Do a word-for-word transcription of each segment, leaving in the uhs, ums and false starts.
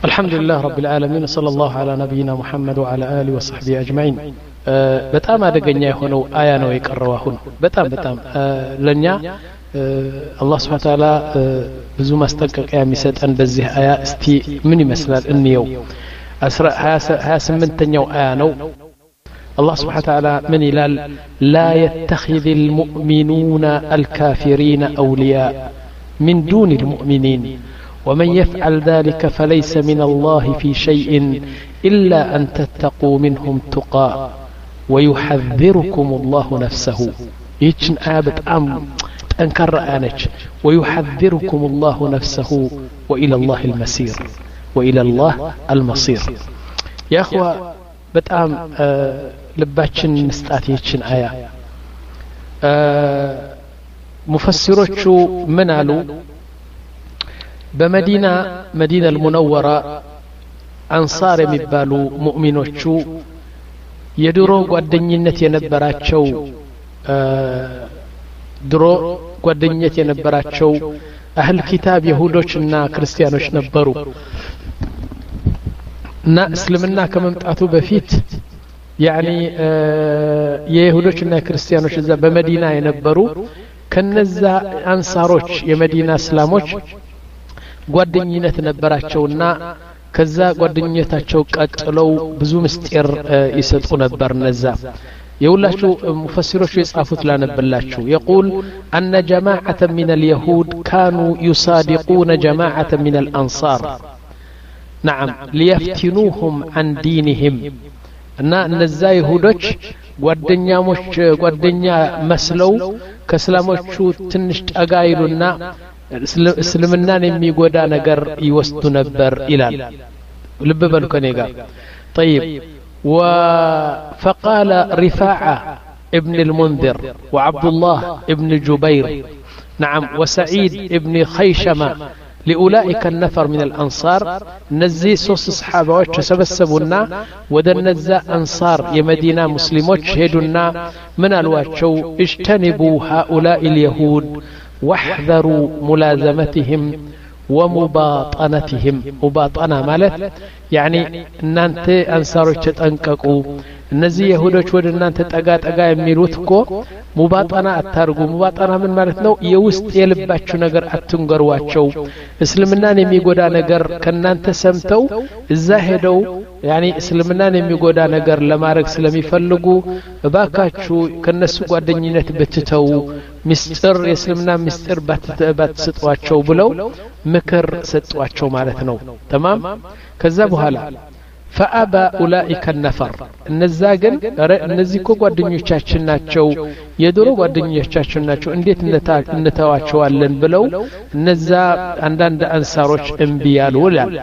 الحمد لله رب العالمين صلى الله على نبينا محمد وعلى آله وصحبه أجمعين በጣም አደገኛ የሆነው አያ ነው የቀረው አሁን በጣም በጣም ለኛ አላህ Subhanahu Wa Ta'ala ብዙ ማስጠንቀቂያ የሚሰጠን በዚህ አያ እስቲ ምን ይመስላል እንየው ሀያ ስምንተኛው አያ ነው الله سبحانه وتعالى من إلال لا يتخذ المؤمنون الكافرين أولياء من دون المؤمنين ومن يفعل ذلك فليس من الله في شيء إلا أن تتقوا منهم تقى ويحذركم الله نفسه يتشن آبت أم تنكر آنج ويحذركم الله نفسه وإلى الله المسير وإلى الله المصير يا أخوة بتأم آه لباتشن نستاتيتشن آية آه مفسروشو منالو بمدينة مدينة المنورة أنصار مبالو مؤمنوشو يدرو قدنينة ينبراتشو آه درو قدنينة ينبراتشو أهل كتاب يهودوشنا كريستيانوش نبرو نا اسلمنا كممتعتو بفيت يعني آه يهودوشنا كريستيانوش إذا بمدينة ينبرو كنزا أنصاروش يمدينة اسلاموش ጓደኝነት ነበራቸውና ከዛ ጓደኝነታቸው ቀጥለው ብዙ ምስጢር ይሰጡ ነበር ነዛ የሁላችሁ ሙፈሲሮች የጻፉት ላነብላችሁ يقول أن جماعة من اليهود كانوا يصادقون جماعة من الأنصار نعم ليفتنوهم عن دينهم እና እነዛ ይሁዶች ጓደኛሞች ጓደኛ መስለው ከእስላሞቹ ትንሽ ጠጋ ይሉና እስልምናን የሚጎዳ ነገር ይወስዱ ነበር ይላል ልብ በሉ ከኔ ጋር طيب وفقال رفاعة ابن المنذر وعبد الله ابن جبير نعم وسعيد ابن خيشمة لأولئك النفر من الأنصار نزي سوس صحابة وتسبسبونا ودنزا أنصار يمدينة مسلموت شهدونا من الواتشو اجتنبوا هؤلاء اليهود واحذروا ملازمتهم ومباطنتهم مباطنة مالت يعني ان انت انصاروا تتنققوا እነዚህ ይሁዶች ወደ እናንተ ጠጋ ጠጋ የሚሉት እኮ ሙባጣና አታርጉ ሙባጣና ምን ማለት ነው የውስጥ የልባችሁ ነገር አትንገሯቸው እስልምናን የሚጎዳ ነገር ከናንተ ሰምተው እዛ ሄደው يعني እስልምናን የሚጎዳ ነገር ለማድረግ ስለሚፈልጉ እባካችሁ ከነሱ ጓደኝነት በትተው ምስጢር የእስልምና ምስጢር ባትሰጧቸው ብለው ምክር ሰጧቸው ማለት ነው تمام ከዛ በኋላ فأبى أولئك النفر النزاجن النزيكو قدنيوچاچن ናቸው የድሮ ጓደኞቻችን ናቸው እንዴት እንተዋቸዋለን ብለው እነዛ አንዳንድ አንሳሮች እምቢ ያሉ ይላል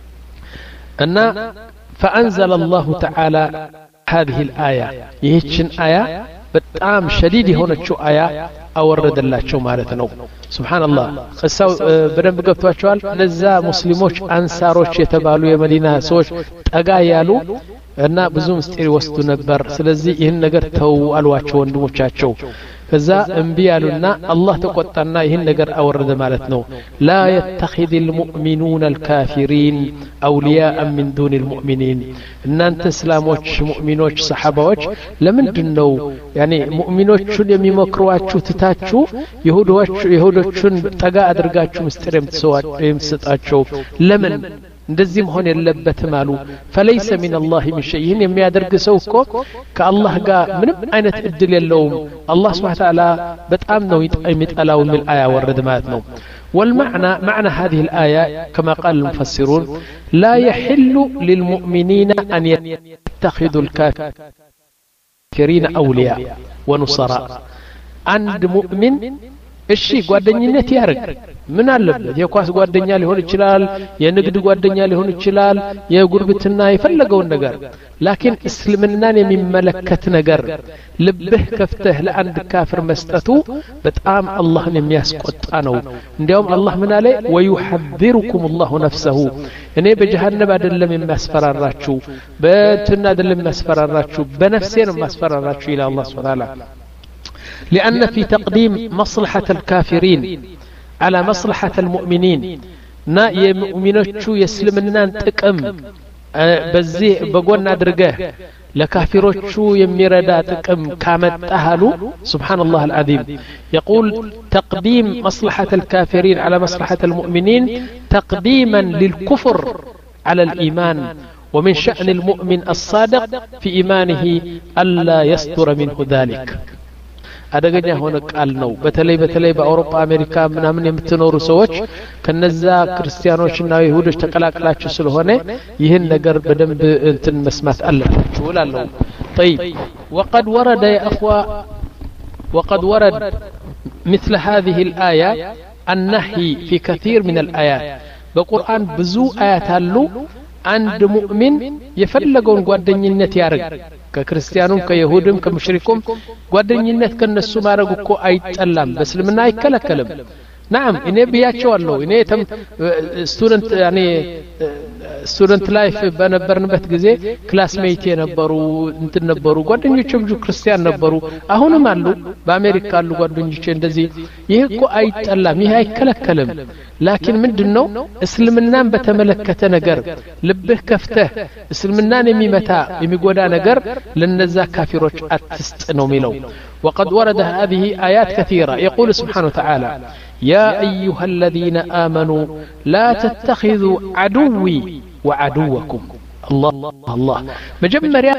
እና فأنزل الله تعالى هذه الآية ይህችን አያ በጣም شديد የሆነችው አያ አወረደላቸው ማለት ነው ሱብሃንአላህ ከሳው በደንብ ገብቷቸዋል ለዛ ሙስሊሞች አንሳሮች የተባሉ የመዲና ሰዎች ጠጋ ያሉ እና ብዙ ምስጢር ወስዱ ነበር ስለዚህ ይህን ነገር ተው አልዋቸው ወንድሞቻቸው ከዛ እምቢ ያሉና አላህ ተቆጣና ይህን ነገር አወረደ ማለት ነው لا يتخذ المؤمنون الكافرين أولياء من دون المؤمنين እናንተ እስላሞች ሙእሚኖች ሰሃባዎች ለምንድነው يعني ሙእሚኖቹን የሚመክሯችሁ ትታችሁ ይሁዶች ይሁዶቹን ጠጋ አድርጋችሁ ምስጢር የምትሰጣቸው ለምን እንደዚህ መሆን የለበትም አሉ فليس من الله من شيء የሚያደርግ ሰው እኮ ከአላህ ጋር ምንም አይነት እድል የለውም አላህ Subhanahu Wa Ta'ala በጣም ነው የሚጠላው የሚል አያ ወረደ ማለት ነው والمعنى معنى هذه الآية كما قال المفسرون لا يحل للمؤمنين أن يتخذوا الكافرين أولياء ونصراء عند مؤمن እሺ ጓደኝነት ያርግ ምን አለበት የኳስ ጓደኛ ሊሆን ይችላል የንግድ ጓደኛ ሊሆን ይችላል የጉርብትና የፈለገው ነገር ላኪን እስልምናን የሚመለከት ነገር ልብህ ከፍተህ ለአንድ ካፍር መስጠቱ በጣም አላህን የሚያስቆጣ ነው እንዲያውም አላህ ምን አለ ወይحذركم الله نفسه እኔ በጀሃነም አይደለም የሚያስፈራራችሁ በእንትና አይደለም የሚያስፈራራችሁ በነፍሴ ነው የሚያስፈራራችሁ ኢላ አላህ Subhanahu Wa لأن في تقديم مصلحة الكافرين على مصلحة المؤمنين نا يمؤمنوቹ يسلمنان ጥቅም በዚህ በጎን አድርገህ ለካፊሮቹ የሚረዳ ጥቅም ካመጣሃሉ سبحان الله العظيم يقول تقديم مصلحة الكافرين على مصلحة المؤمنين تقديما للكفر على الإيمان ومن شأن المؤمن الصادق في إيمانه ألا يصدر منه ذلك አደገኛ ሆነ ቃል ነው በተለይ በተለይ በአውሮፓ አሜሪካ ምናምን የምትኖሩ ሰዎች ከነዛ ክርስቲያኖችና ይሁዶች ተቀላቅላችሁ ስለሆነ ይህን ነገር በደንብ እንትን መስማት አለባችሁ እላለሁ طيب وقد ورد يا اخوه وقد ورد مثل هذه الايه النهي في كثير من الايات በቁርአን ብዙ አያት አሉ አንድ ሙእሚን የፈለገውን ጓደኝነት ያርግ ከክርስቲያኑም ከይሁድም ከሙሽሪኩም ጓደኝነት ከነሱ ማረግ እኮ አይጠላም በእስልምና አይከለከልም نعم እኔ ብያቸዋለሁ እኔ ተም ስቱደንት ያኔ ስቱደንት ላይፍ በነበርንበት ጊዜ ክላስሜት የነበሩ እንትን ነበሩ ጓደኞቼ ብዙ ክርስቲያን ነበሩ አሁንም አሉ በአሜሪካ አሉ ጓደኞቼ እንደዚህ ይሄ እኮ አይጠላም ይሄ አይከለከልም ላኪን ምንድነው እስልምናን በተመለከተ ነገር ልብህ ከፍተህ እስልምናን የሚመታ የሚጎዳ ነገር ለነዛ ካፊሮች አትስጥ ነው የሚለው وقد ورد هذه آيات كثيرة يقول سبحانه وتعالى يا أيها الذين آمنوا لا تتخذوا عدوي وعدوكم الله الله مجمّر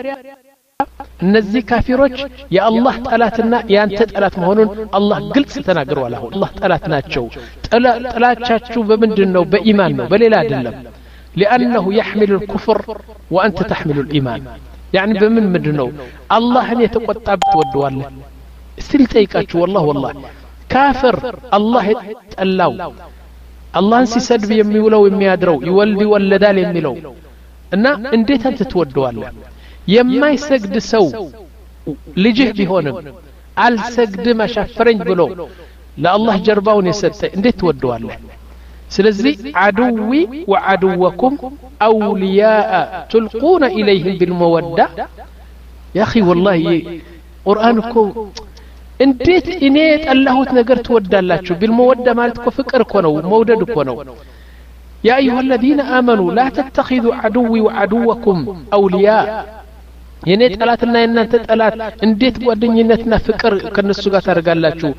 እነዚህ ካፊሮች የአላህ ጠላትና ያንተ ጠላት መሆኑን አላህ ግልጽ ተናግሯል አሁን አላህ ጠላት ናቸው ጠላቻችሁ በምንድነው በኢማን ነው በሌላ አይደለም لانه يحمل الكفر وانت تحمل الايمان يعني بمن ምንድነው አላህን የተቆጣበት ወደዋለህ እስቲ ጠይቃችሁ والله والله ካፍር አላህ ጠላው አላህን ሲሰድብ የሚውለው የሚያድረው ይወልድ ይወለዳል የሚለው እና እንዴት አንተ ትወደዋለህ የማይሰግድ ሰው ልጅህ ቢሆንም አልሰግድም አሻፈረኝ ብሎ ለአላህ ጀርባውን የሰጠ እንዴት ትወደዋለህ ስለዚህ አዱዊ ወአዱወኩም አውሊያء تلقون إليهم بالمودة يا أخي والله ቁርአንኮ እንዴት እኔ ጠላሁት ነገር ትወዳላችሁ بالمودة ማለት እኮ ፍቅር እኮ ነው መውደድ እኮ ነው يا أيها الذين آمنوا لا تتخذوا عدوي وعدوكم أولياء የኔ ጠላትና የናንተ ጠላት እንዴት ጓደኝነትና ፍቅር ከነሱ ጋር ታርጋላችሁ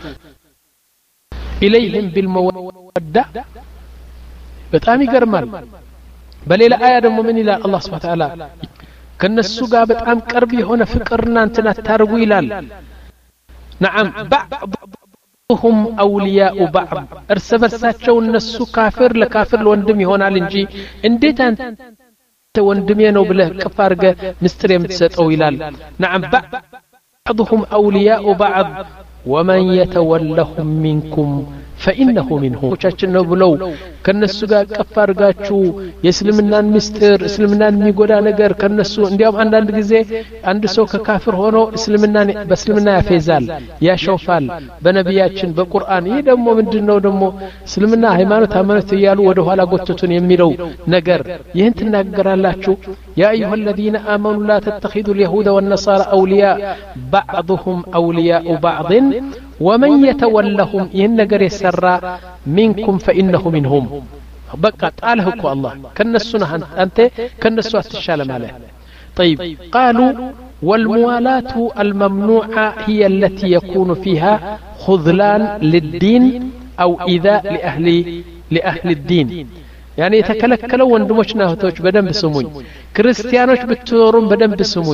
ኢለይሂም ቢልመወዳ በጣም ይገርማል በሌላ አያ ደግሞ ምን ይላል አላህ Subhanahu Wa Ta'ala ከነሱ ጋር በጣም ቅርብ የሆነ ፍቅርና እንትና ታርጉ ይላል نعم بعضهم أولياء بعض እርስ በርሳቸው እነሱ ካፍር ለካፍር ለወንድም ይሆናል እንጂ እንዴት ወንድሜ ነው ብለህ ከፋርገ ምስጥር የምትሰጠው ይላል نعم بعضهم أولياء بعض ومن يتولهم منكم فإنه منهم ወቻችን ነው ብለው ከነሱ ጋር ከፋርጋችሁ የእስልምናን ምስጥር እስልምናን የሚጎዳ ነገር ከነሱ እንዲያውም አንዳንድ ጊዜ አንድ ሰው ከካፍር ሆኖ እስልምናን በእስልምና ያፈዛል ያሾፋል በነቢያችን በቁርአን ይሄ ደግሞ ምንድነው ደግሞ እስልምና ሃይማኖት ሃይማኖት ይያሉ ወደ ኋላ ጎተቱን የሚለው ነገር ይህን ተናገራላችሁ يا أيها الذين آمنوا لا تتخذوا اليهود والنصارى أولياء بعضهم أولياء بعض ومن يتولهم إن نجر يسرى منكم فإنه منهم بقى تعالهك الله كنسنا أنت كنسوا الشالم عليه طيب قالوا والموالاة الممنوعة هي التي يكون فيها خذلان للدين أو إيذاء لأهل لأهل الدين يعني يتكلكلوا وندموشنا هتوش بدن بسمون كريستيانوش بتورون بدن بسمون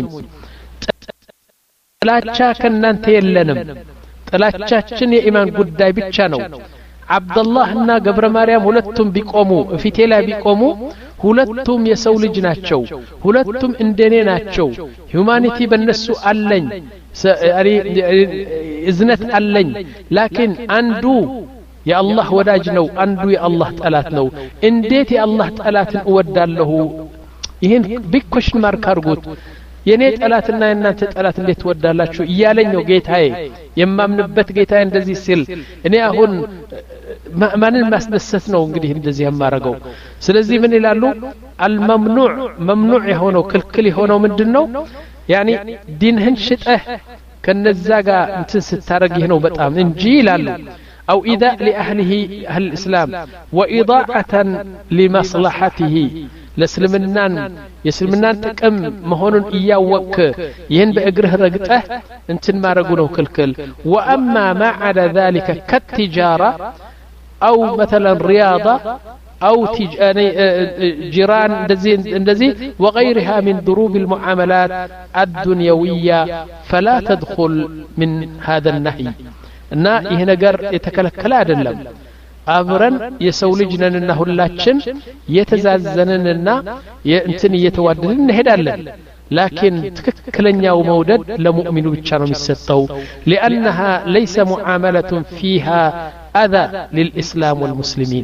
طلاچا كنانت يلنم طلاچاچن የኢማን ጉዳይ ብቻ ነው አብዱላህና ገብረ ማርያም ሁለቱም ቢቆሙ ፊቴላ ቢቆሙ ሁለቱም የሰው ልጅ ናቸው ሁለቱም እንደኔ ናቸው ሁማኒቲ በነሱ አለኝ እዝነት አለኝ ላኪን አንዱ የአላህ ወዳጅ ነው አንዱ የአላህ ጠላት ነው እንዴት የአላህ ጠላትን እወዳለሁ ይሄን ቢኮሽን ማርክ አርጉት የኔ ጠላትና የናንተ ጠላት እንዴት ወዳላችሁ እያለኝ ነው ጌታዬ የማምንበት ጌታዬ እንደዚህ ሲል እኔ አሁን ማንን ማስደሰት ነው እንግዲህ እንደዚህ የማረገው ስለዚህ ምን ይላሉ አልመምኑዕ መምኑዕ የሆነው ክልክል የሆነው ምንድነው ያኒ ዲንህን ሽጠህ ከነዛ ጋር እንትን ስታረግ ይሄ ነው በጣም እንጂ ይላሉ أو إيذاء لأهله أهل الإسلام وإضاعة لمصلحته لسلمنان يسلمنان تكم مهون إياوك ين بأجره رقته انتن ما رقونه كالكل. وأما ما عدا ذلك كالتجارة أو مثلا رياضة أو جيران اندزي وغيرها من ضروب المعاملات الدنيوية فلا تدخل من هذا النهي. እና ይሄ ነገር የተከለከለ አይደለም አብረን የሰው ልጅ ነንና ሁላችን የተዛዘነንና የእንትን እየተዋደድን እንሄዳለን لكن ትክክለኛው መውደድ ለሙእሚኑ ብቻ ነው የሚሰጠው لانها ليس معامله فيها اذى للاسلام والمسلمين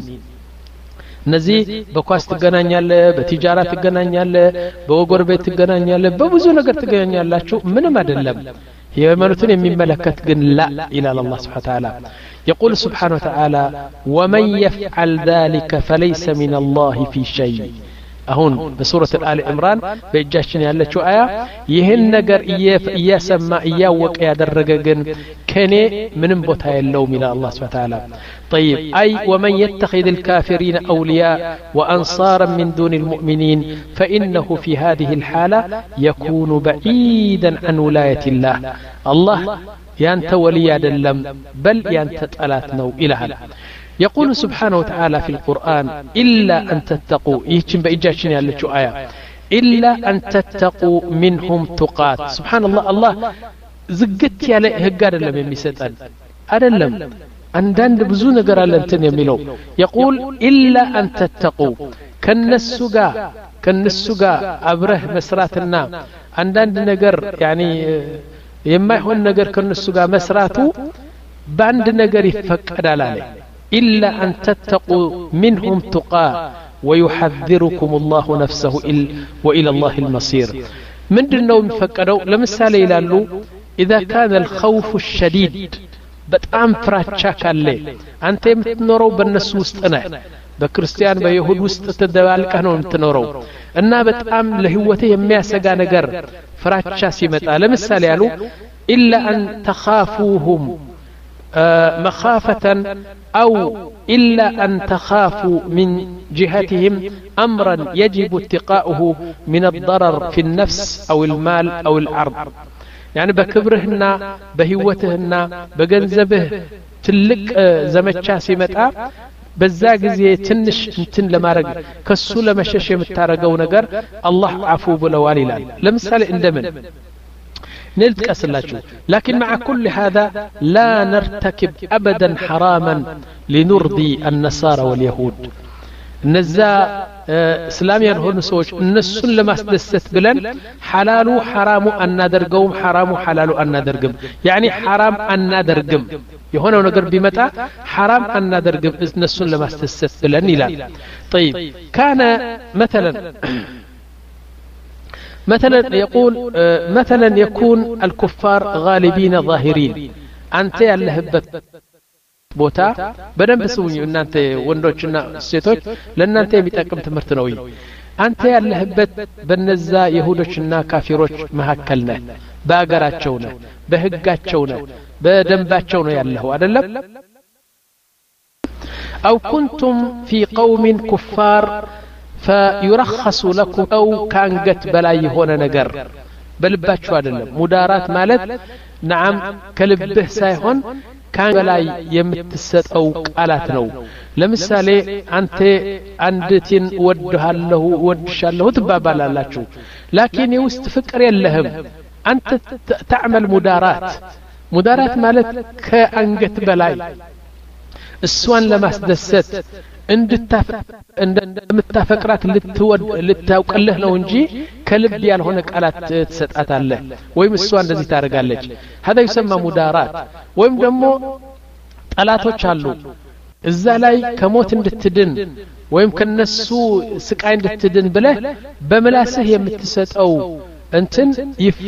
እነዚህ በኳስ ትገናኛለ በቲጃራ ትገናኛለ በወጎርቤት ትገናኛለ በብዙ ነገር ትገናኛላችሁ ምንም አይደለም يمنتن يملكت جن لا إلى الله سبحانه وتعالى. يقول سبحانه وتعالى ومن يفعل ذلك فليس من الله في شيء. أهون بسورة آل عمران بيجاشني على شو آية يهن نجر إياف إياسما إياه وكيا درجن كني من بوتها اللوم إلى الله سبحانه وتعالى. طيب أي ومن يتخذ الكافرين أولياء وأنصارا من دون المؤمنين فإنه في هذه الحالة يكون بعيدا عن ولاية الله. الله يانت ولي دلم بل يانت تلاتنو إلها. يقول سبحانه وتعالى في القرآن إلا أن تتقوا يهتم بإجاشني على شو آية إلا أن تتقوا منهم تقات. سبحان الله الله زقت يا هجار لم يمسطن أدلم عندنا بزو ነገር አለ እንትን የሚለው يقول إلا أن تتقوا ከነሱ ጋር ከነሱ ጋር አብረህ መስራትና አንዳንድ ነገር يعني የማይሆን ነገር ከነሱ ጋር መስራቱ በአንድ ነገር ይፈቀዳል አለ إلا أن تتقوا منهم تقى ويحذركم الله نفسه وإلى الله المصير. من دنو مفكروا لمثال يلالو إذا كان الخوف الشديد በጣም ፍራቻ ካለ አንተ የምትኖረው በእነሱ ውስጥ ነህ በክርስቲያን በይሁድ ውስጥ ተደባልቀህ ነው የምትኖረው እና በጣም ለህይወትህ የሚያሰጋ ነገር ፍራቻ ሲመጣ ለምሳሌ ያሉ إلا أن تخافوهم مخافة أو إلا أن تخافوا من جهتهم أمرا يجب اتقاؤه من الضرر في النفس أو المال أو العرض. يعني بكبرهنا بهوتهنا بجنزبه تلك زمتشا سمتا بزاق زي تنش انتن لمارق كسو لمشش يمتارقو نقر الله عفو بلوالي لان لمثال اندمن نلتك أسلاتشو. لكن مع كل هذا لا نرتكب أبدا حراما لنرضي النصارى واليهود. نزا اسلاميان هون سوچ النسن لما استدست بلن حلالو حرامو ان ندرغوم حرامو حلالو ان ندرغم يعني حرام ان ندرغم يهونو نجر بيمتا حرام ان ندرغم النسن لما استدست بلن يلال. طيب كان مثلا مثلا يقول مثلا يكون الكفار غالبين ظاهرين انت يلهبت ቦታ በደንብ ስሙኝ እናንተ ወንዶችና ሴቶች ለእናንተ የሚጠቅም ትምህርት ነው ይሄ አንተ ያለህበት በነዛ ይሁዶችና ካፊሮች መሐከል ነህ በአገራቸው ነህ በህጋቸው ነህ በደንባቸው ነው ያለው አይደለም أو كنتم في قوم كفار فيرخص لكم أو كان قت بلاي هنا نجر بلباتشو አይደለም ሙዳራት ማለት نعم كلبه ሳይሆን كان بلاي يمتسطው ቃላት ነው ለምሳሌ አንተ አንድቲን ወድሃለሁ ወድሻለሁ ትባባላላችሁ لكن يوست ፍቅር የለህም አንተ تعمل مدارات مدارات ማለት ከአንገት በላይ እሷን ለማስደሰት እንድታፈ እንደምታፈቅራት ልትወድ ልታውቅልህ ነው እንጂ ከልብ ያልሆነ ቃላት ትሰጣታለህ ወይም እሷ እንደዚህ ታረጋለች هذا يسمى مدارات ወይም ደግሞ ጠላቶች አሉ እዛ ላይ ከሞት እንድትድን ወይም ከነሱ ስቃይ እንድትድን ብለህ በመላስህ የምትሰጠው እንትን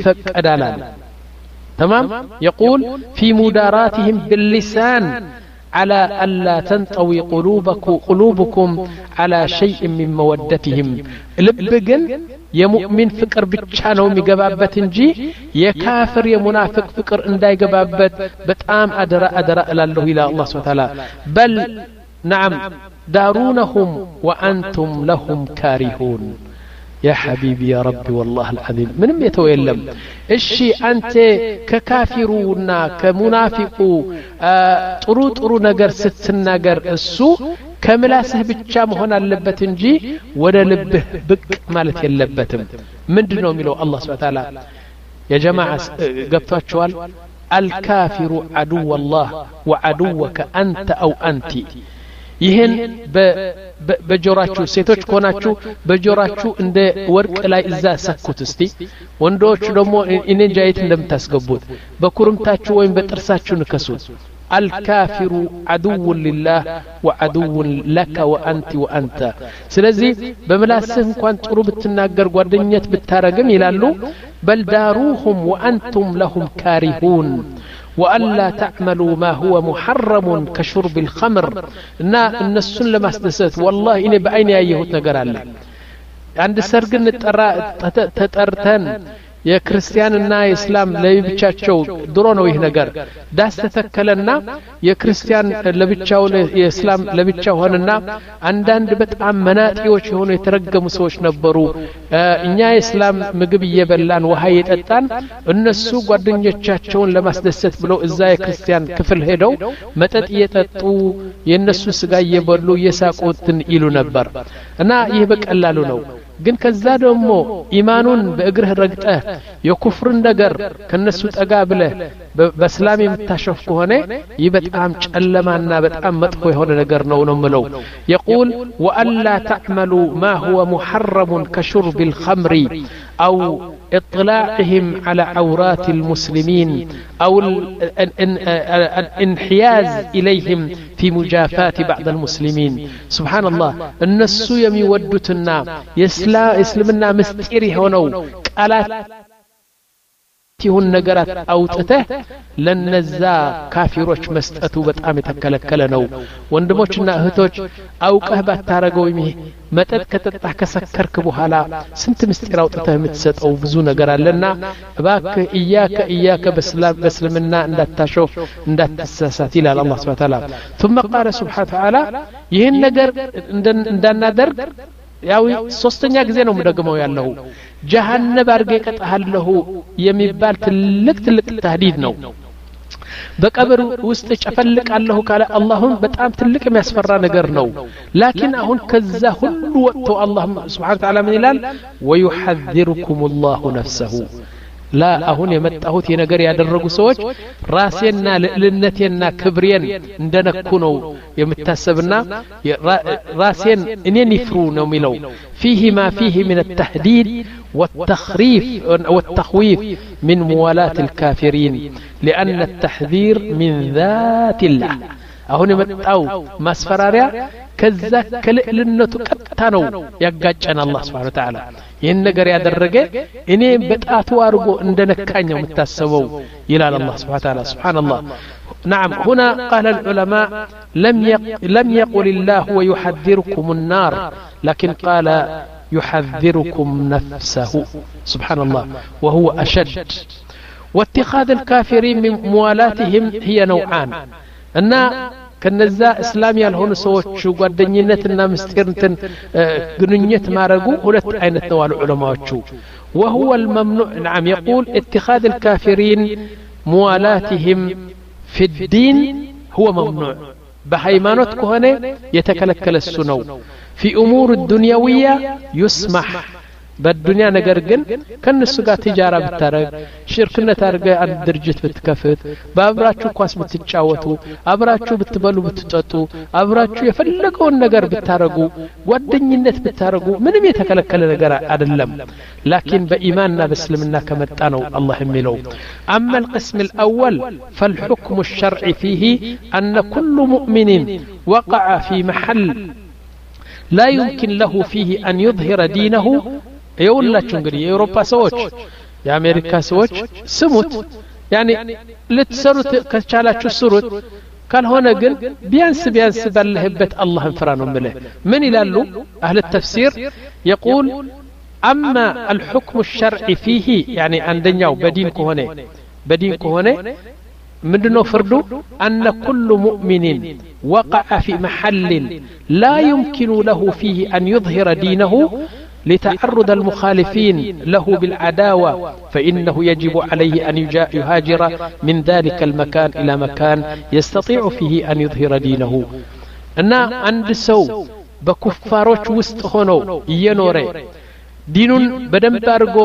ይፈቀዳል تمام يقول في مداراتهم باللسان على ألا تنطوي قلوبكم قلوبكم على شيء من مودتهم لبجن يا مؤمن فكر بتشانو ميغبابت انجي يا كافر يا منافق فكر انداي غبابت بتام ادرا ادرا الله الى الله سبحانه وتعالى بل نعم دارونهم وانتم لهم كارهون يا حبيبي يا ربي والله العظيم منم يتويلم الشي انت ككافرونا كمنافقو ጥሩ ጥሩ ነገር ስትናገር እሱ ከምላስህ ብቻ መሆን አለበት እንጂ ወደ ልብህ ብቅ ማለት የለበትም ምንድነው የሚለው አላህ Subhanahu Wa Ta'ala يا جماعه ገብታችኋል الكافر عدو الله وعدوك انت او انت ይሄን በጆራችሁ ሴቶች ኮናችሁ በጆራችሁ እንደ ወርቅ ላይ እዛ ሰኩት እስቲ ወንዶች ደግሞ ኢንጃይት እንደምታስገቡት በኩርምታችሁ ወይም በጥርሳችሁ ንከሱት الكافر عدو لله وعدو لك وانت وانت ስለዚህ በመላስህ እንኳን ጥሩ ብትናገር ጓደኛት ብታረግም ይላሉ بل داروهم وانتم لهم كارهون وألا تعملوا ما هو محرم كشرب الخمر نا النسون لما استسات والله إني بعيني أيهوت نقر الله عند سرقن تترتن يا كريستياننا اسلام ለብቻቸው ድሮ ነው ይሄ ነገር ዳስ ተተከለና የክርስቲያን ለብቻው የእስላም ለብቻው ሆነና አንዳንድ በጣም መናጢዎች የሆኑ የተረገሙ ሰዎች ነበሩ እኛ የእስላም ምግብ እየበላን ውሃ እየጠጣን እነሱ ጓደኞቻቸውን ለማስደሰት ብለው እዛ የክርስቲያን ክፍል ሄደው መጠጥ እየጠጡ የነሱ ስጋ እየበሉ እየሳቁትን ይሉ ነበር እና ይሄ በቀላሉ ነው ግን ከዛ ደግሞ ኢማኑን በእግርህ ረግጠህ የኩፍርን ነገር ከነሱ ጠጋ ብለህ በእስላም የምታሸፍ ከሆነ ይህ በጣም ጨለማና በጣም መጥፎ የሆነ ነገር ነው ነው ምለው يقول والا تعملوا ما هو محرم كشرب الخمر او اطلاعهم على عورات المسلمين او الانحياز اليهم في مجافات بعض المسلمين سبحان الله الناس يميودتنا يسلا اسلمنا مستيري هونو قالات يهون ነገራት አውጥተህ ለነዛ ካፊሮች መስጠቱ በጣም የተከለከለ ነው ወንድሞችና እህቶች አውቀህ ባታረገው ይሄ መጠጥ ከጠጣህ ከሰከርክ በኋላ ስንት ምስጢር አውጥተህ የምትሰጠው ብዙ ነገር አለና እባክህ ኢያከ ኢያከ በስላም በስልምና እንዳታሾፍ እንዳትሳሳት ይላል አላህ Subhanahu Wa Ta'ala ثم قال سبحانه وتعالى ይሄን ነገር እንዳናደርግ ያው ሶስተኛ ጊዜ ነው ምደግመው ያለው جهنم አርገ ይቀጣሃለሁ የሚባል ትልቅ ትልቅ ተህዲድ ነው በቀብር ውስጥ ጨፈልቃለሁ ካለ አላህም በጣም ትልቅ የሚያስፈራ ነገር ነው ላኪን አሁን ከዛ ሁሉ ወጥቶ አላህ Subhanahu Wa Ta'ala ምን ይላል ويحذركم الله نفسه لا አሁን የመጣሁት የነገር ያደረጉ ሰዎች ራሴና ለልነቴና ክብሬን እንደነኩ ነው የምታሰብና ራሴን እኔን ይፍሩ ነው የሚለው فيه ما فيه من التهديد والتخريف والتخويف من موالاة الكافرين لأن التحذير من ذات الله አሁን የመጣው ማስፈራሪያ ከዛ ከልዕልነቱ ቀጥታ ነው ያጋጨን አላህ Subhanahu Wa Ta'ala ይሄን ነገር ያደረገ እኔ በጣቱ አርጎ እንደነካኛው የምታሰበው ይላል አላህ Subhanahu Wa Ta'ala Subhanallah نعم هنا قال العلماء لم لم يقل الله ويحذركم النار لكن قال يحذركم نفسه سبحان الله وهو أشد واتخاذ الكافرين من موالاتهم هي نوعان እና ከነዛ እስላም ያልሆኑ ሰዎች ጓደኝነትና ምስጢርንትን ግንኙነት ማረጉ ሁለት አይነት ነው አሉ ዑለማዎቹ وهو الممنوع نعم يقول اتخاذ الكافرين موالاتهم في الدين هو ممنوع بهيمانات كهنه يتكلكل السنو في امور الدنيويه يسمح بالدنيا ነገር ግን ከነሱ ጋር ትጃራ ብታረግ ሽርክነት አርገ አንድ ድርጅት ብትከፍት ባብራችሁ ኳስ ብትጫወቱ አብራችሁ ብትበሉ ብትጠጡ አብራችሁ የፈለገውን ነገር ብታረጉ ጓደኝነት ብታረጉ ምንም የተከለከለ ነገር አይደለም لكن በኢማንና በእስልምና ከመጣ ነው አላህ የሚለው اما القسم الاول فالحكم الشرعي فيه ان كل مؤمن وقع في محل لا يمكن له فيه ان يظهر دينه يقوللاችሁ እንግዲህ የአውሮፓ ሰዎች የአሜሪካ ሰዎች ስሙት يعني ልትሰሩት ከቻላችሁ ስሩት ካልሆነ ግን ቢያንስ ቢያንስ ባለህበት አላህን ፍራ ነው ምለ ምን ይላሉ አህለ ተፍሲር يقول اما الحكم الشرعي فيه يعني عندኛው በዲን ከሆነ በዲን ከሆነ ምንድነው ፍርዱ أن كل مؤمن وقع في محل لا يمكن له فيه أن يظهر دينه لتعرض المخالفين له بالعداوة فإنه يجب عليه أن يهاجر من ذلك المكان إلى مكان يستطيع فيه أن يظهر دينه أن عند سو بكفاروች ውስጥ ሆነው እየኖረ ዲኑን በደንብ አድርጎ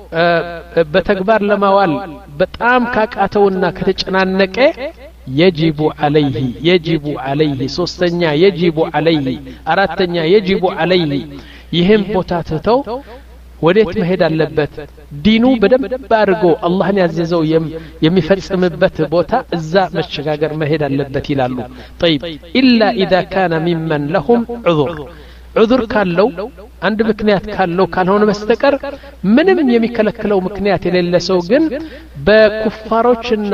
በተግባር ለማዋል በጣም ካቃተውና ከተጨናነቀ يجب عليه يجب عليه ሶስተኛ يجب عليه አራተኛ يجب عليه ይሄን ቦታ ተተው ወዴት መሄድ አለበት ዲኑ በደንብ አድርጎ አላህን ያዘዘው የሚፈጽምበት ቦታ እዛ መሸጋገር መሄድ አለበት ይላሉ طيب الا اذا كان ممن لهم عذر عذر ካለው አንድ ምክንያት ካለው ካልሆነ በስተቀር ምንም የሚከለክለው ምክንያት የሌለ ሰው ግን በኩፋሮችና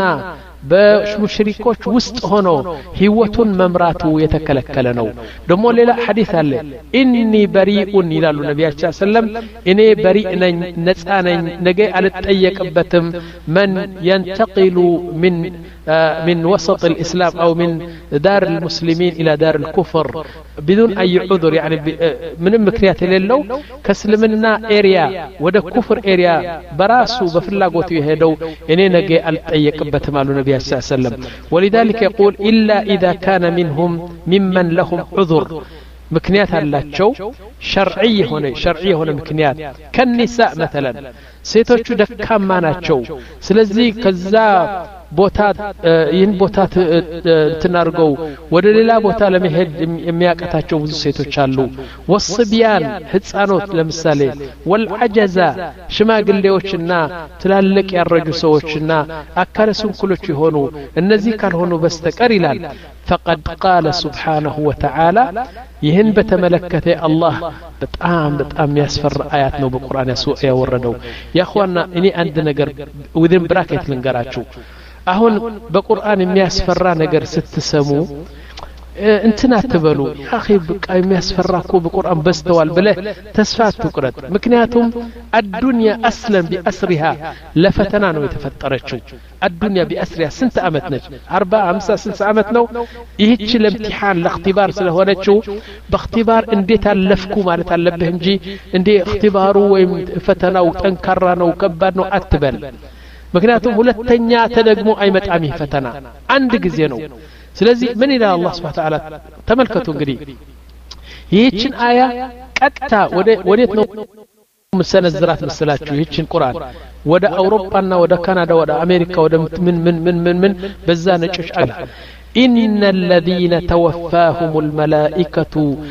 በሙሽሪኮች ውስጥ ሆኖ ህይወቱን መምራቱ የተከለከለ ነው ደሞ ሌላ ሐዲስ አለ ኢኒ በሪኡን ይላሉ ነብያችን ሰለም እኔ በሪእ ነኝ ነፃ ነኝ ነገ አልጠየቅበትም من ينتقل من من وسط الإسلام أو من دار المسلمين إلى دار الكفر بدون أي عذر يعني من مكنيات لله كسلمنا إريا وده كفر إريا براسو بفلاقوت يهدو إني نجي التأيكبت مالو النبي صلى الله عليه وسلم ولذلك يقول إلا إذا كان منهم ممن لهم عذر مكنيات اللاتشو شرعي هنا شرعي هنا مكنيات كالنساء مثلا سيتوچو دكاما ناتشو سلازي كذا ቦታት ይህን ቦታት እንትናርገው ወደ ሌላ ቦታ ለመሄድ የሚያቀታቸው ብዙ ሴቶች አሉ ወስቢያን ህፃኖት ለምሳሌ ወልዓጀዛ ሽማግሌዎችና ትላልቅ ያረጁ ሰዎችና አካለ ስንኩሎች ይሆኑ እነዚህ ካልሆኑ በስተቀር ይላል فقد قال سبحانه وتعالى ይህን በተመለከተ አላህ በጣም በጣም ያስፈራ አያት ነው በቁርአን ያወረደው ያخوانا እኔ አንድ ነገር within bracket ልንገራችሁ አሁን በቁርአን የሚያስፈራ ነገር ስትሰሙ እንትና ተበሉ ያኺ በቃ የሚያስፈራኮ በቁርአን በስተዋል ብለ ተስፋ ትቁረጥ ምክንያቱም الدنيا اصلا باسرها ለፈተና ነው የተፈጠረችው الدنيا باسرها ስንት አመት ነች አርባ ሃምሳ ስልሳ አመት ነው ይህች ለምትሃን ለእክትባር ስለሆነችው በእክትባር እንዴት አለፍኩ ማለት አለብህ እንጂ እንዴ እክትባሩ ወይም ፈተናው ጠንካራ ነው ከባድ ነው አትበል ምክንያቱም ሁለተኛ ተደግሞ አይመጣም ፈተና አንድ ጊዜ ነው ስለዚህ ምን ይላል አላህ Subhanahu Wa Ta'ala ተመልከቱ እንግዲህ ይህችን አያ ቀጥታ ወደ ወዴት ነው መሰነዝራት መስላችሁ ይህችን ቁርአን ወደ አውሮፓና ወደ ካናዳ ወደ አሜሪካ ወደ ምን ምን ምን ምን ምን በዛ ነጮች አለ إن الذين توفاهم الملائكة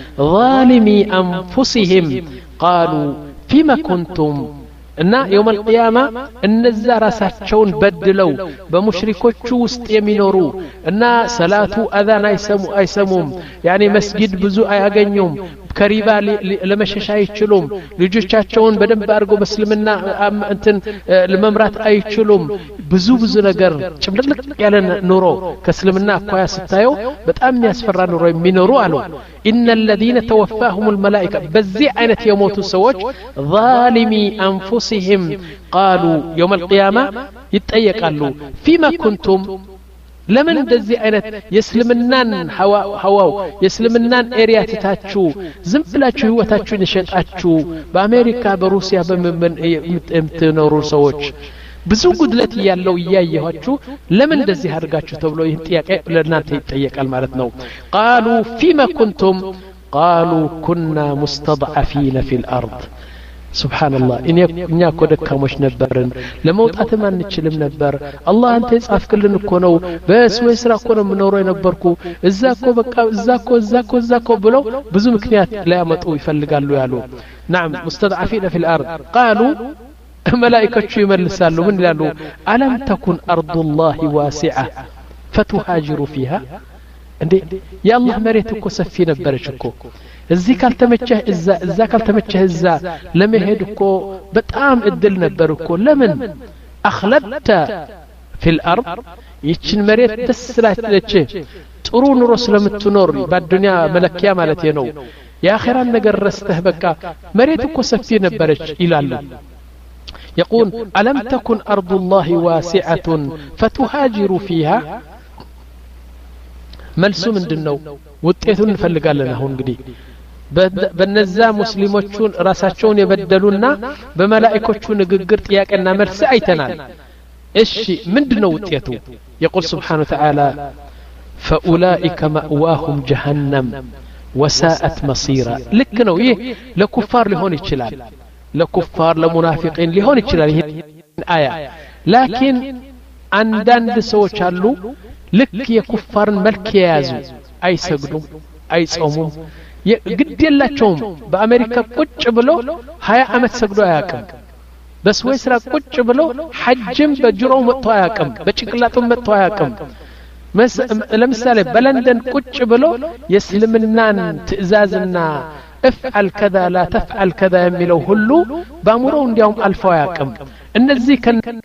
ظالمي أنفسهم قالوا فيما كنتم እና يوم القيامة እነዛ ራሳቸውን በድለው በሙሽሪኮቹ ውስጥ የሚኖሩ እና ሰላቱ አዛን አይሰሙ አይሰሙም ያኒ መስጊድ ብዙ አያገኙም ከሪባ ለመሸሻ አይችሉም ልጆቻቸውን በደንብ አድርገው በእስልምና እንትን ለመምራት አይችሉም ብዙ ብዙ ነገር ጭምልቅ ያለ ኑሮ ከእስልምና አኳያ ስታየው በጣም የሚያስፈራ ኑሮ የሚኖሩ አሉ إن الذين توفاهم الملائكة بزي عينة يموتوا سوج ظالمي أنفسهم قالوا يوم القيامة يتأيقالوا فيما كنتم لمن እንደዚህ አይነት የእስልምናን ሐዋው የእስልምናን ኤሪያ ተታቹ ዝም ብላችሁ ህይወታችሁን ይሸጣችሁ በአሜሪካ በሩሲያ በመን የምትኖሩ ሰዎች ብዙ ጉድለት ያለው ያያያችሁ ለምን እንደዚህ አድርጋችሁ ተብሎ ይህን ጥያቄ ለእናንተ ይጠየቃል ማለት ነው قالوا فيما كنتم قالوا كنا مستضعفين في الارض سبحان الله إني إني أكو دكامش نبرن لموت ما نتشلم نبر الله أنت يصعف كلنا كونو بس ويسرا كونو منورو ينبركو إزاكو بكا إزاكو إزاكو إزاكو بلو بزوم كنيات لا مطو يفلقالو يالو نعم مستضعفين في الأرض قالوا ملائكة شو يملسالو من لالو ألم تكن أرض الله واسعة فتهاجروا فيها እንዴ ያላህ መሬት እኮ ሰፊ ነበረች እኮ እዚህ ካልተመቸህ እዛ እዛ ካልተመቸህ እዛ ለመሄድ እኮ በጣም እድል ነበር እኮ ለምን አخلدت في الارض ይችን መሬት ተስላችለች ጥሩ ኑሮ ስለምትኖር በአዱንያ መለኪያ ማለት ነው የአኺራን ነገር ረስተህ በቃ መሬት እኮ ሰፊ ነበረች ይላሉ يقول ألم تكن أرض الله واسعة فتهاجروا فيها መልሱ ምንድነው ውጤቱን እንፈልጋለን አሁን እንግዲህ በነዛ ሙስሊሞቹን ራሳቸውን የበደሉና በመላእክቶቹ ንግግር ጥያቄና መልስ አይተናል እሺ ምንድነው ውጤቱ يقول سبحانه وتعالى فأولئك مأواهم جهنم وساءت مصيرا لك ነው ይሄ ለኩፋር ሊሆን ይችላል ለኩፋር ለሙናፊቂን ሊሆን ይችላል ይሄ አያ ላኪን አንዳንድ ሰዎች አሉ ልክ የኩፋርን መልክ የያዙ አይሰግዱም አይጾሙም ግድ የላቸውም በአሜሪካ ቁጭ ብሎ ሀያ አመት ሰግዶ አያውቅም በስዊስራ ቁጭ ብሎ ሐጅም በጅሮው መጥቶ አያውቅም በጭቅላቱም መጥቶ አያውቅም ለምሳሌ በለንደን ቁጭ ብሎ የእስልምናን ትእዛዝና افعل كذا لا تفعل كذا የሚለው ሁሉ ባሙረው እንዲያውም አልፈው አያውቅም እነዚህ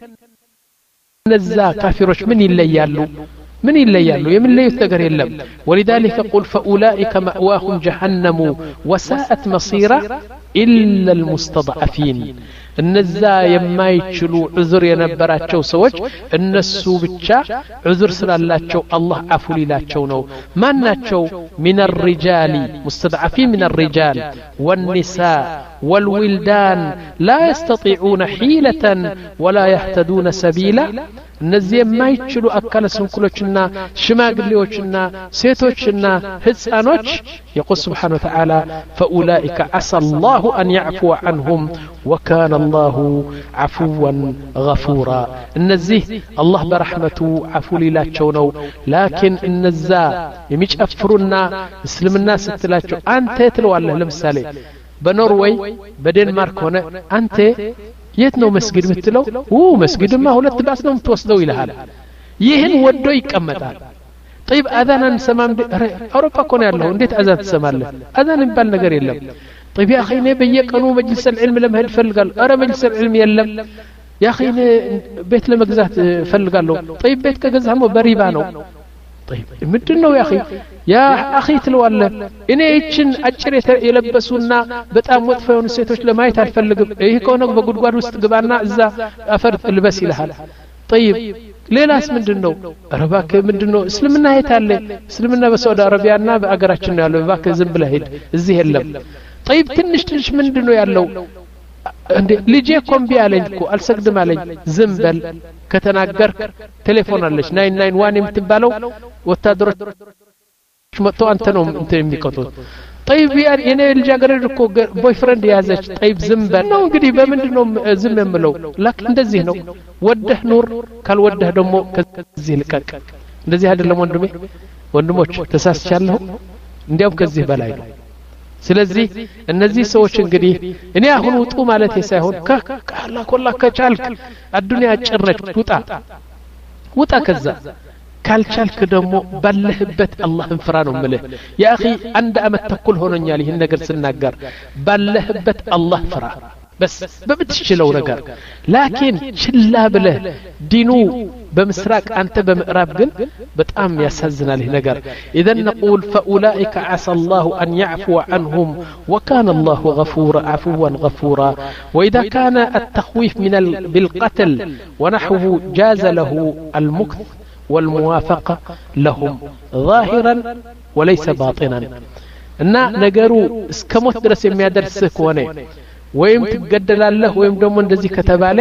ከነዛ ካፊሮች ምን ይለያሉ من يليالو يمن لا يتغير يلم ولذلك قل فأولئك مأواهم جهنم وساءت مصيرا إلا المستضعفين النزا يما يشلو عذر ينبراتشو سوج النسو بتشا عذر سلالاتشو الله عفو ليلاتشو نو ما ناتشو من الرجال مستضعفين من الرجال والنساء والولدان لا يستطيعون حيلة ولا يهتدون سبيلا እነዚህ የማይችሉ አካለ ስንኩሎችና ሽማግሌዎችና ሴቶችና ህፃኖች يقول سبحانه وتعالى فأولئك عسى الله أن يعفو عنهم وكان الله عفوا غفورا እነዚህ الله برحمته عفو ሊላቸው ነው لكن እነዛ የሚጨፍሩና እስልምና ስትላቸው አንተ ትለዋለህ ለምሳሌ በኖርዌይ በዴንማርክ ሆነ አንተ የት ነው መስጊድ ምትለው ኦ መስጊድማ ሁለት ባስ ነው ምትወስደው ይልሃል ይህን ወዶ ይቀመጣል طيب اذان እንሰማም አውሮፓ ኮነ ያለው እንዴት አዛን ትሰማለህ አዛን የሚባል ነገር የለም طيب يا اخي ነይ በየቀኑ መጅልስ العلم ለመሄድ ፈልጋል አረ መጅልስ العلم የለም يا اخي ቤት ለመግዛት ፈልጋለሁ طيب ቤት ከገዛህሞ በሪባ ነው طيب ምንድነው يا اخي يا اخي ትለዋለህ እኔ እቺን አጭር የለበሱና በጣም ወጥፎ የሆኑ ሴቶች ለማየት አልፈልግም ይሄ ከሆነ በጉድጓድ ውስጥ ግባና እዛ አፈር ልበስ ይልሃል طيب ሌላስ ምንድነው አረባከ ምንድነው እስልምና የታለ እስልምና በሳውዲ አረቢያና በአገራችን ነው ያለው ባከ ዝም ብለህ ሂድ እዚህ የለም طيب ትንሽ ትንሽ ምንድነው ያለው እንዴ ልጄ ኮምቢ አለኝ እኮ አልሰግድም አለኝ ዝም በል ከተናገርክ ቴሌፎን አለች ናይን ናይን ዋን የምትባለው ወታደሮች መጥቶ አንተ ነው እንት የሚቀጡት طيب የኔ ልጅ አገረድ እኮ ቦይፍሬንድ ያዘች طيب ዝም በል ነው እንግዲህ በምንድነው ዝም የምለው ላክ እንደዚህ ነው ወደህ ኑር ካልወደህ ደግሞ ከዚህ ልቀቅ እንደዚህ አይደለም ወንድሜ ወንድሞች ተሳስቻለሁ እንዲያው ከዚህ በላይ ነው ስለዚህ እነዚህ ሰዎች እንግዲህ እኔ አሁን ውጡ ማለት ሳይሆን ከአላ ኮላ ከቻልክ አዱንያ ጭረች ውጣ ውጣ ከዛ ካልቻልክ ደግሞ ባለህበት አላህን ፍራ ነው ማለት ያ اخي አንድ አመት ተኩል ሆኖኛል ይሄን ነገር ስናገር ባለህበት አላህ ፍራ بس በምትችለው ነገር ላኪን ችላ ብለህ ዲኑ በምስራቅ አንተ በምዕራብ ግን በጣም ያሳዝናል ይሄ ነገር اذا نقول فاولئك عسى الله ان يعفو عنهم وكان الله غفورا عفوا غفورا واذا كان التخويف من بالقتل ونحوه جاز له المكث والموافقة لهم ظاهرا وليس باطنا እና ነገሩ እስከ ሞት ድረስ የሚያደርስህ ከሆነ ወይም ትገደላለህ ወይም ደግሞ እንደዚህ ከተባለ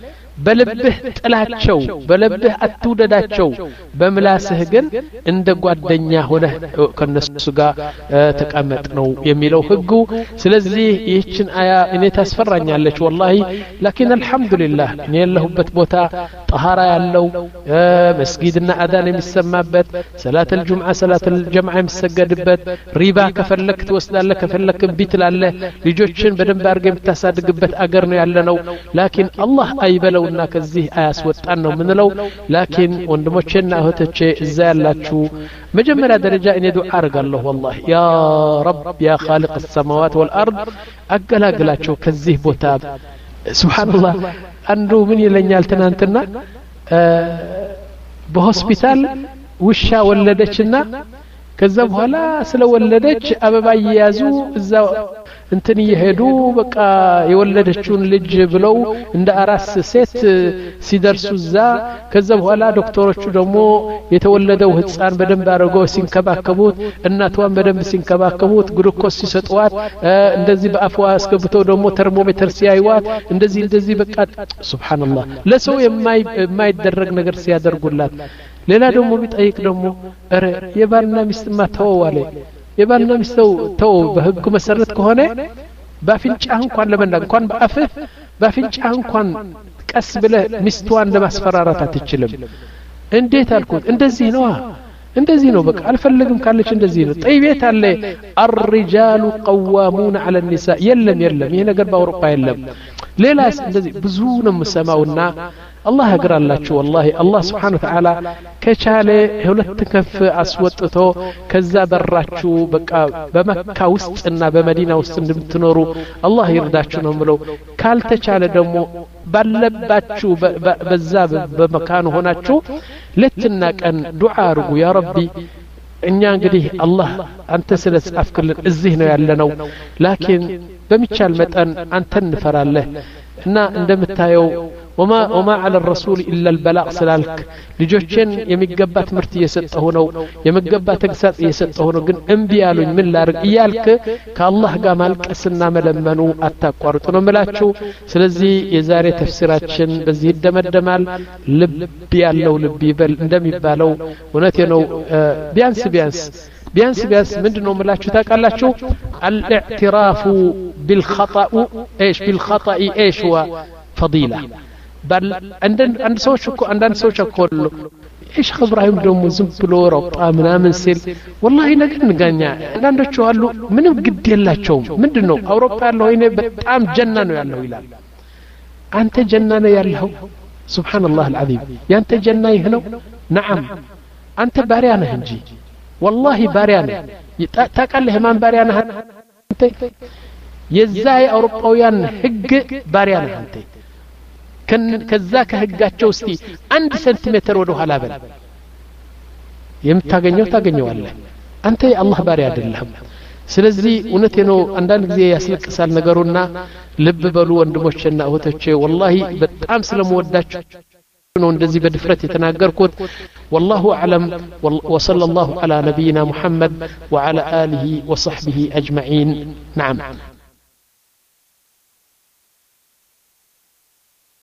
በልብህ ጥላቸው በልብህ አትውደዳቸው በምላስህ ግን እንደ ጓደኛ ሆነ ከነሱ ጋር ተቀመጥ ነው የሚለው ህጉ ስለዚህ ይህችን አያ እኔ ታስፈራኛለች والله لكن الحمد لله እኔ ያለሁበት ቦታ طهارة ያለው መስጊድና አዳን የሚሰማበት ሰላት الجمعة ሰላት الجمعة የሚሰገድበት ሪባ ከፈለክ ትወስዳለህ ከፈለክ ቢትላለህ ልጆችን በደንብ አድርገህ የምታሳድግበት አገር ነው ያለነው لكن الله አይበለው እና ከዚህ አያስወጣን ነው ምንለው ላኪን ወንድሞቼና እህቶቼ እዛ ያላችሁ መጀመሪያ ደረጃ እኔ ዱዓ አርጋለሁ والله يا رب يا خالق السماوات والارض አገላግላቸው ከዚህ ቦታ سبحان الله አንዱ ምን ይለኛል ትናንትና በሆስፒታል ውሻ ወለደችና ከዛ በኋላ ስለወለደች አበባ ይያዙ እዛ እንትን ይሄዱ በቃ የወለደችውን ልጅ ብለው እንደ አራስ ሴት ሲደርሱ እዛ ከዛ በኋላ ዶክተሮቹ ደግሞ የተወለደው ህፃን በደንብ አድርገው ሲንከባከቡት እናቷን በደንብ ሲንከባከቡት ግሉኮስ ሲሰጧት እንደዚህ በአፏ አስገብተው ደግሞ ተርሞሜትር ሲያዩዋት እንደዚህ እንደዚህ በቃ ሱብሃንአላህ ለሰው የማይደረግ ነገር ሲያደርጉላት ሌላ ደግሞ ቢጠይቅ ደግሞ አረ የባልና ሚስት ማተዋዋለ የባልና ሚስት ተው በህጉ መሰረት ከሆነ ባፍንጫህ እንኳን ለመናገር እንኳን በአፍህ ባፍንጫህ እንኳን ቀስ ብለህ ሚስቷን ለማስፈራራት አትችልም እንዴት አልኩት እንደዚህ ነው እንደዚህ ነው በቃ አልፈልግም ካለች እንደዚህ ነው ጠይቤት አለ الرجال قوامون على النساء የለም የለም ይሄ ነገር በአውሮፓ የለም ሌላስ እንደዚህ ብዙ ነው የምሰማውና الله ያግራላችሁ والله الله سبحانه وتعالى ከቻለ ሁለት ከፍ አስወጥቶ ከዛ በራችሁ በቃ በመካ ውስጥና በመዲና ውስጥ እንደምትኖሩ الله ይርዳችሁ ነው ምለው ካልተቻለ ደግሞ ባለባችሁ በዛ በመካን ሆናችሁ ለትና ቀን ዱዓ አርጉ ያ ረቢ እኛ እንግዲህ አላህ አንተ ስለጻፍክልን እዚህ ነው ያለነው ላኪን በሚቻል መጠን አንተን እንፈራለህ እና እንደምታየው وما وما على الرسول الا البلاغ سلالك ልጆችን የሚገባ ትምህርት እየሰጠሁ ነው የሚገባ ተግሳጽ እየሰጠሁ ነው ግን እንቢ ያሉኝ ምን ላርግ ይያልክ ከአላህ ጋር ማልቀስና መለመኑ አታቋርጡ ነው መላችሁ ስለዚህ የዛሬ ተፍሲራችን በዚህ ይደመደማል ልብ ያለው ልብ ይበል እንደሚባለው እውነቴ ነው ቢያንስ ቢያንስ ቢያንስ ቢያንስ ምንድነው መላችሁ ታውቃላችሁ الاعتراف بالخطأ ايش بالخطأ ايش هو فضيلة بل عندن عند سوچ እኮ አንዳንድ ሰዎች እኮ ايش ابراهيم ደሞ ዝም ብሎ ሮጣ ምናምን ሲል والله ነገር ንጋኛ አንዳንዶቹ አሉ ምንም ግድ የላቸውም ምንድነው አውሮፓ ያለው እኔ በጣም ጀና ነው ያለው ይላል አንተ ጀና ነው ያለው سبحان الله العظيم ያንተ ጀና ይህ ነው نعم አንተ ባሪያ ነህ እንጂ والله ባሪያ ነህ ታውቃለህ ማን ባሪያ ነህ አንተ የዛይ አውሮፓውያን ህግ ባሪያ ነህ አንተ ከዛ ከህጋቸው እስቲ አንድ ሴንቲሜትር ወደ ኋላ በል የምታገኘው ታገኘዋለህ አንተ የአላህ ባሪያ አይደለህም ስለዚህ እውነቴ ነው አንዳንድ ጊዜ ያስለቅሳል ነገሩና ልብ በሉ ወንድሞችና እህቶቼ والله በጣም ስለምወዳችሁ ነው እንደዚህ በድፍረት የተናገርኩት والله اعلم وصلى الله على نبينا محمد وعلى اله وصحبه اجمعين نعم